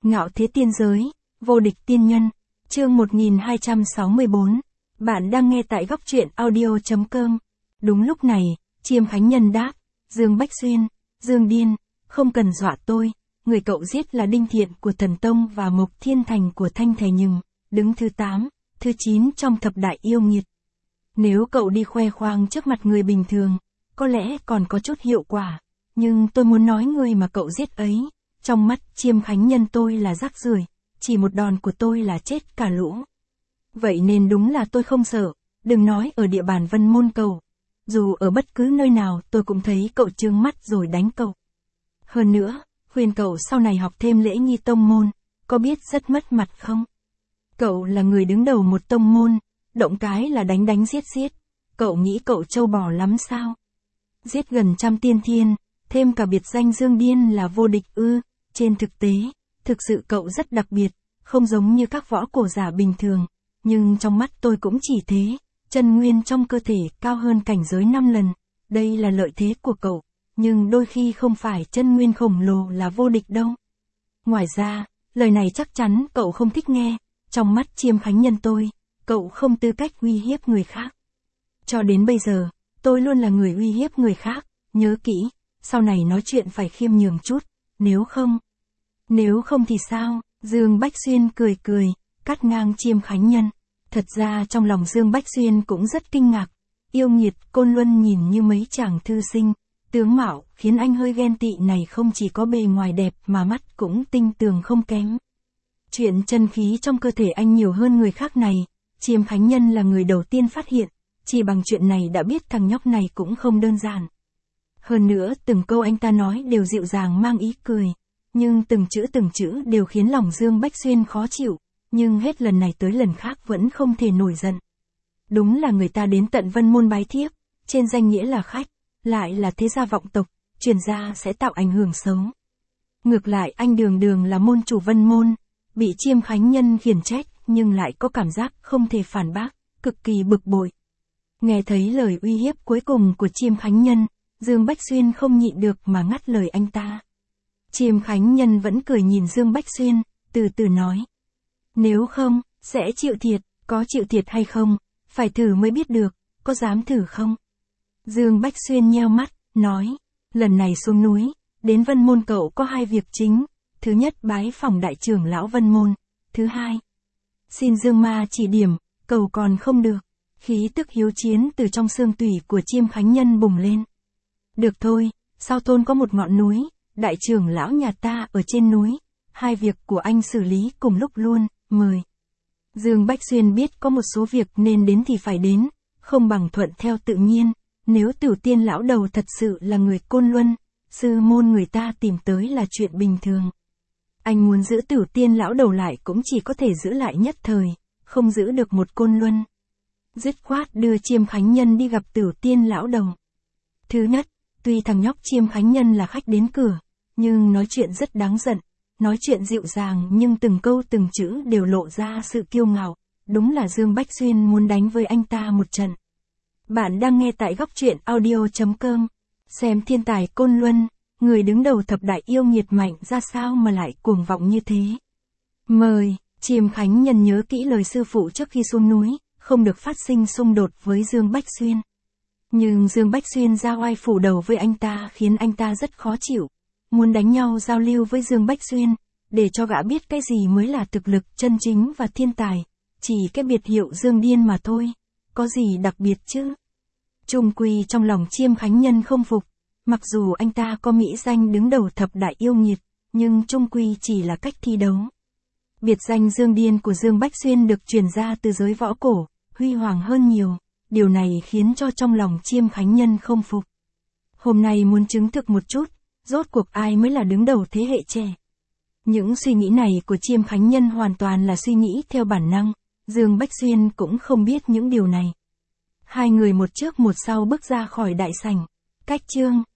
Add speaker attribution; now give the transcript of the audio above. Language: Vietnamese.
Speaker 1: Ngạo thế tiên giới, vô địch tiên nhân, chương 1264. Bạn đang nghe tại góc truyện audio.com. Đúng lúc này, Chiêm Khánh Nhân đáp, Dương Bách Xuyên, Dương Điên, không cần dọa tôi, người cậu giết là Đinh Thiện của Thần Tông và Mộc Thiên Thành của Thanh Thề Nhừng, đứng thứ 8, thứ 9 trong thập đại yêu nghiệt. Nếu cậu đi khoe khoang trước mặt người bình thường, có lẽ còn có chút hiệu quả, nhưng tôi muốn nói người mà cậu giết ấy, trong mắt Chiêm Khánh Nhân tôi là rác rưởi, chỉ một đòn của tôi là chết cả lũ. Vậy nên đúng là tôi không sợ, đừng nói ở địa bàn Vân Môn cậu. Dù ở bất cứ nơi nào tôi cũng thấy cậu trương mắt rồi đánh cậu. Hơn nữa, khuyên cậu sau này học thêm lễ nghi tông môn, có biết rất mất mặt không? Cậu là người đứng đầu một tông môn, động cái là đánh đánh giết giết, cậu nghĩ cậu trâu bò lắm sao? Giết gần 100 tiên thiên, thêm cả biệt danh Dương Điên là vô địch ư? Trên thực tế, thực sự cậu rất đặc biệt, không giống như các võ cổ giả bình thường, nhưng trong mắt tôi cũng chỉ thế, chân nguyên trong cơ thể cao hơn cảnh giới 5 lần, đây là lợi thế của cậu, nhưng đôi khi không phải chân nguyên khổng lồ là vô địch đâu. Ngoài ra, lời này chắc chắn cậu không thích nghe, trong mắt Chiêm Khánh Nhân tôi, cậu không tư cách uy hiếp người khác. Cho đến bây giờ, tôi luôn là người uy hiếp người khác, nhớ kỹ, sau này nói chuyện phải khiêm nhường chút, nếu không thì sao? Dương Bách Xuyên cười cười, cắt ngang Chiêm Khánh Nhân. Thật ra trong lòng Dương Bách Xuyên cũng rất kinh ngạc, yêu nghiệt Côn Luân nhìn như mấy chàng thư sinh, tướng mạo khiến anh hơi ghen tị này không chỉ có bề ngoài đẹp mà mắt cũng tinh tường không kém. Chuyện chân khí trong cơ thể anh nhiều hơn người khác này, Chiêm Khánh Nhân là người đầu tiên phát hiện, chỉ bằng chuyện này đã biết thằng nhóc này cũng không đơn giản. Hơn nữa từng câu anh ta nói đều dịu dàng mang ý cười, nhưng từng chữ đều khiến lòng Dương Bách Xuyên khó chịu, nhưng hết lần này tới lần khác vẫn không thể nổi giận. Đúng là người ta đến tận Vân Môn bái thiếp, trên danh nghĩa là khách, lại là thế gia vọng tộc, truyền ra sẽ tạo ảnh hưởng xấu. Ngược lại anh đường là môn chủ Vân Môn, bị Chiêm Khánh Nhân khiển trách nhưng lại có cảm giác không thể phản bác, cực kỳ bực bội. Nghe thấy lời uy hiếp cuối cùng của Chiêm Khánh Nhân, Dương Bách Xuyên không nhịn được mà ngắt lời anh ta. Chiêm Khánh Nhân vẫn cười nhìn Dương Bách Xuyên, từ từ nói. Nếu không, sẽ chịu thiệt, có chịu thiệt hay không, phải thử mới biết được, có dám thử không? Dương Bách Xuyên nheo mắt, nói, lần này xuống núi, đến Vân Môn cậu có 2 việc chính, thứ nhất bái phỏng đại trưởng lão Vân Môn, thứ hai, xin Dương Ma chỉ điểm, cầu còn không được. Khí tức hiếu chiến từ trong xương tủy của Chiêm Khánh Nhân bùng lên. Được thôi, sau thôn có một ngọn núi, đại trưởng lão nhà ta ở trên núi, 2 việc của anh xử lý cùng lúc luôn, mời. Dương Bách Xuyên biết có một số việc nên đến thì phải đến, không bằng thuận theo tự nhiên, nếu Tiểu Tiên lão đầu thật sự là người Côn Luân, sư môn người ta tìm tới là chuyện bình thường. Anh muốn giữ Tiểu Tiên lão đầu lại cũng chỉ có thể giữ lại nhất thời, không giữ được một Côn Luân. Dứt khoát đưa Chiêm Khánh Nhân đi gặp Tiểu Tiên lão đầu. Thứ nhất, tuy thằng nhóc Chiêm Khánh Nhân là khách đến cửa, nhưng nói chuyện rất đáng giận, nói chuyện dịu dàng nhưng từng câu từng chữ đều lộ ra sự kiêu ngạo, đúng là Dương Bách Xuyên muốn đánh với anh ta một trận. Bạn đang nghe tại góc truyện audio.com, xem thiên tài Côn Luân, người đứng đầu thập đại yêu nghiệt mạnh ra sao mà lại cuồng vọng như thế. Mời, Chiêm Khánh Nhân nhớ kỹ lời sư phụ trước khi xuống núi, không được phát sinh xung đột với Dương Bách Xuyên. Nhưng Dương Bách Xuyên ra oai phủ đầu với anh ta khiến anh ta rất khó chịu, muốn đánh nhau giao lưu với Dương Bách Xuyên, để cho gã biết cái gì mới là thực lực chân chính và thiên tài, chỉ cái biệt hiệu Dương Điên mà thôi, có gì đặc biệt chứ. Chung quy trong lòng Chiêm Khánh Nhân không phục, mặc dù anh ta có mỹ danh đứng đầu thập đại yêu nghiệt, nhưng chung quy chỉ là cách thi đấu. Biệt danh Dương Điên của Dương Bách Xuyên được truyền ra từ giới võ cổ, huy hoàng hơn nhiều, điều này khiến cho trong lòng Chiêm Khánh Nhân không phục. Hôm nay muốn chứng thực một chút, rốt cuộc ai mới là đứng đầu thế hệ trẻ. Những suy nghĩ này của Chiêm Khánh Nhân hoàn toàn là suy nghĩ theo bản năng, Dương Bách Xuyên cũng không biết những điều này. Hai người một trước một sau bước ra khỏi đại sảnh, cách chương